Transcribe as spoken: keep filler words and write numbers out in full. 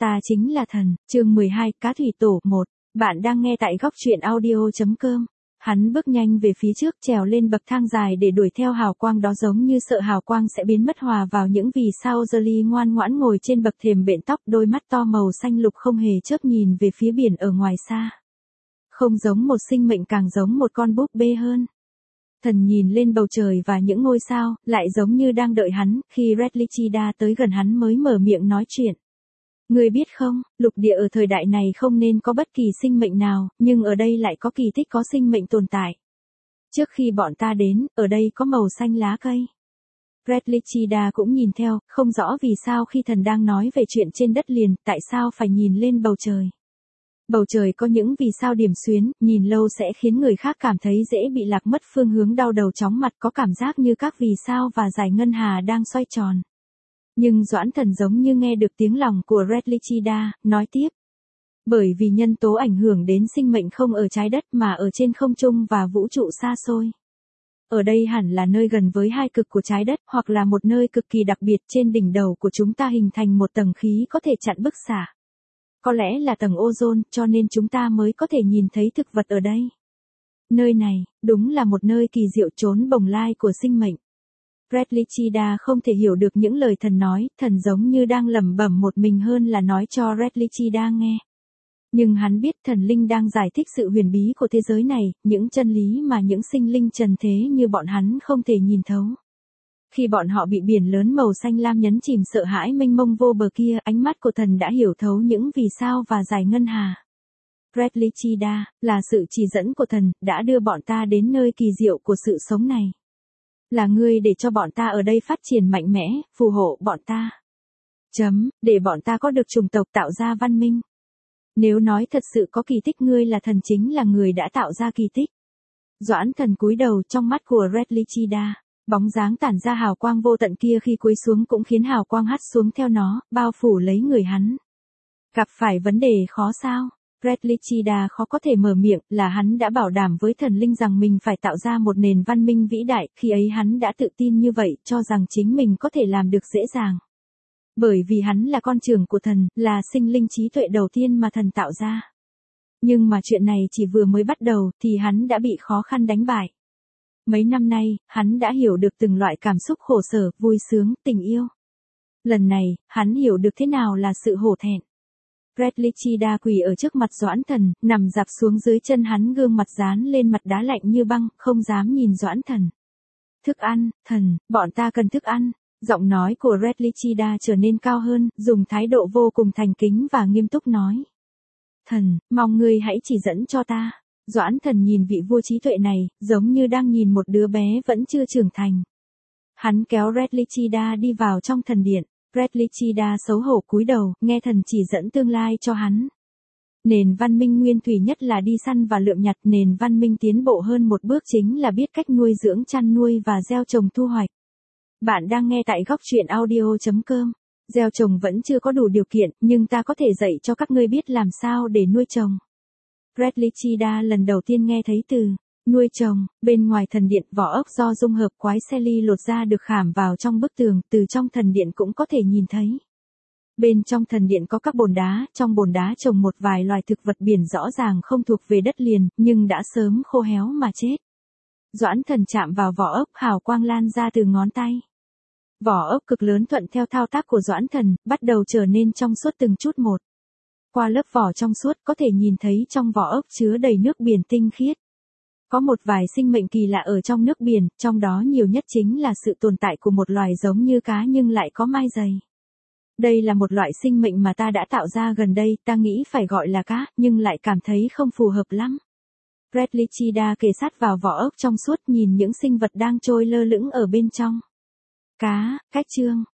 ta chính là thần, chương mười hai, cá thủy tổ một. Bạn đang nghe tại góc truyện audio.com. Hắn bước nhanh về phía trước, trèo lên bậc thang dài để đuổi theo hào quang đó, giống như sợ hào quang sẽ biến mất hòa vào những vì sao. Jolly ngoan ngoãn ngồi trên bậc thềm bện tóc, đôi mắt to màu xanh lục không hề chớp nhìn về phía biển ở ngoài xa. Không giống một sinh mệnh, càng giống một con búp bê hơn. Thần nhìn lên bầu trời và những ngôi sao, lại giống như đang đợi hắn. Khi Redlichida tới gần hắn mới mở miệng nói chuyện. Ngươi biết không, lục địa ở thời đại này không nên có bất kỳ sinh mệnh nào, nhưng ở đây lại có kỳ tích có sinh mệnh tồn tại. Trước khi bọn ta đến, ở đây có màu xanh lá cây. Redlichida cũng nhìn theo, không rõ vì sao khi thần đang nói về chuyện trên đất liền, tại sao phải nhìn lên bầu trời. Bầu trời có những vì sao điểm xuyến, nhìn lâu sẽ khiến người khác cảm thấy dễ bị lạc mất phương hướng, đau đầu chóng mặt, có cảm giác như các vì sao và dải ngân hà đang xoay tròn. Nhưng Doãn Thần giống như nghe được tiếng lòng của Redlichida, nói tiếp. Bởi vì nhân tố ảnh hưởng đến sinh mệnh không ở trái đất mà ở trên không trung và vũ trụ xa xôi. Ở đây hẳn là nơi gần với hai cực của trái đất, hoặc là một nơi cực kỳ đặc biệt. Trên đỉnh đầu của chúng ta hình thành một tầng khí có thể chặn bức xạ. Có lẽ là tầng ozone, cho nên chúng ta mới có thể nhìn thấy thực vật ở đây. Nơi này, đúng là một nơi kỳ diệu, chốn bồng lai của sinh mệnh. Redlichida không thể hiểu được những lời thần nói, thần giống như đang lẩm bẩm một mình hơn là nói cho Redlichida nghe. Nhưng hắn biết thần linh đang giải thích sự huyền bí của thế giới này, những chân lý mà những sinh linh trần thế như bọn hắn không thể nhìn thấu. Khi bọn họ bị biển lớn màu xanh lam nhấn chìm sợ hãi mênh mông vô bờ kia, ánh mắt của thần đã hiểu thấu những vì sao và dải ngân hà. Redlichida, là sự chỉ dẫn của thần, đã đưa bọn ta đến nơi kỳ diệu của sự sống này. Là ngươi để cho bọn ta ở đây phát triển mạnh mẽ, phù hộ bọn ta. Chấm, để bọn ta có được chủng tộc tạo ra văn minh. Nếu nói thật sự có kỳ tích, ngươi là thần, chính là người đã tạo ra kỳ tích. Doãn Thần cúi đầu, trong mắt của Redlichida, bóng dáng tản ra hào quang vô tận kia khi cúi xuống cũng khiến hào quang hắt xuống theo nó, bao phủ lấy người hắn. Gặp phải vấn đề khó sao? Redlichida khó có thể mở miệng, là hắn đã bảo đảm với thần linh rằng mình phải tạo ra một nền văn minh vĩ đại, khi ấy hắn đã tự tin như vậy, cho rằng chính mình có thể làm được dễ dàng. Bởi vì hắn là con trưởng của thần, là sinh linh trí tuệ đầu tiên mà thần tạo ra. Nhưng mà chuyện này chỉ vừa mới bắt đầu, thì hắn đã bị khó khăn đánh bại. Mấy năm nay, hắn đã hiểu được từng loại cảm xúc khổ sở, vui sướng, tình yêu. Lần này, hắn hiểu được thế nào là sự hổ thẹn. Redlichida quỳ ở trước mặt Doãn Thần, nằm dạp xuống dưới chân hắn, gương mặt dán lên mặt đá lạnh như băng, không dám nhìn Doãn Thần. Thức ăn, thần, bọn ta cần thức ăn. Giọng nói của Redlichida trở nên cao hơn, dùng thái độ vô cùng thành kính và nghiêm túc nói. Thần, mong ngươi hãy chỉ dẫn cho ta. Doãn Thần nhìn vị vua trí tuệ này, giống như đang nhìn một đứa bé vẫn chưa trưởng thành. Hắn kéo Redlichida đi vào trong thần điện. Redlichida xấu hổ cúi đầu, nghe thần chỉ dẫn tương lai cho hắn. Nền văn minh nguyên thủy nhất là đi săn và lượm nhặt, nền văn minh tiến bộ hơn một bước chính là biết cách nuôi dưỡng, chăn nuôi và gieo trồng thu hoạch. Bạn đang nghe tại góc truyện audio.com. Gieo trồng vẫn chưa có đủ điều kiện, nhưng ta có thể dạy cho các ngươi biết làm sao để nuôi trồng. Redlichida lần đầu tiên nghe thấy từ nuôi trồng. Bên ngoài thần điện, vỏ ốc do dung hợp quái xe ly lột ra được khảm vào trong bức tường, từ trong thần điện cũng có thể nhìn thấy. Bên trong thần điện có các bồn đá, trong bồn đá trồng một vài loài thực vật biển rõ ràng không thuộc về đất liền, nhưng đã sớm khô héo mà chết. Doãn Thần chạm vào vỏ ốc, hào quang lan ra từ ngón tay. Vỏ ốc cực lớn thuận theo thao tác của Doãn Thần, bắt đầu trở nên trong suốt từng chút một. Qua lớp vỏ trong suốt, có thể nhìn thấy trong vỏ ốc chứa đầy nước biển tinh khiết. Có một vài sinh mệnh kỳ lạ ở trong nước biển, trong đó nhiều nhất chính là sự tồn tại của một loài giống như cá nhưng lại có mai dày. Đây là một loại sinh mệnh mà ta đã tạo ra gần đây, ta nghĩ phải gọi là cá, nhưng lại cảm thấy không phù hợp lắm. Redlichida kề sát vào vỏ ốc trong suốt, nhìn những sinh vật đang trôi lơ lửng ở bên trong. Cá, cách chương,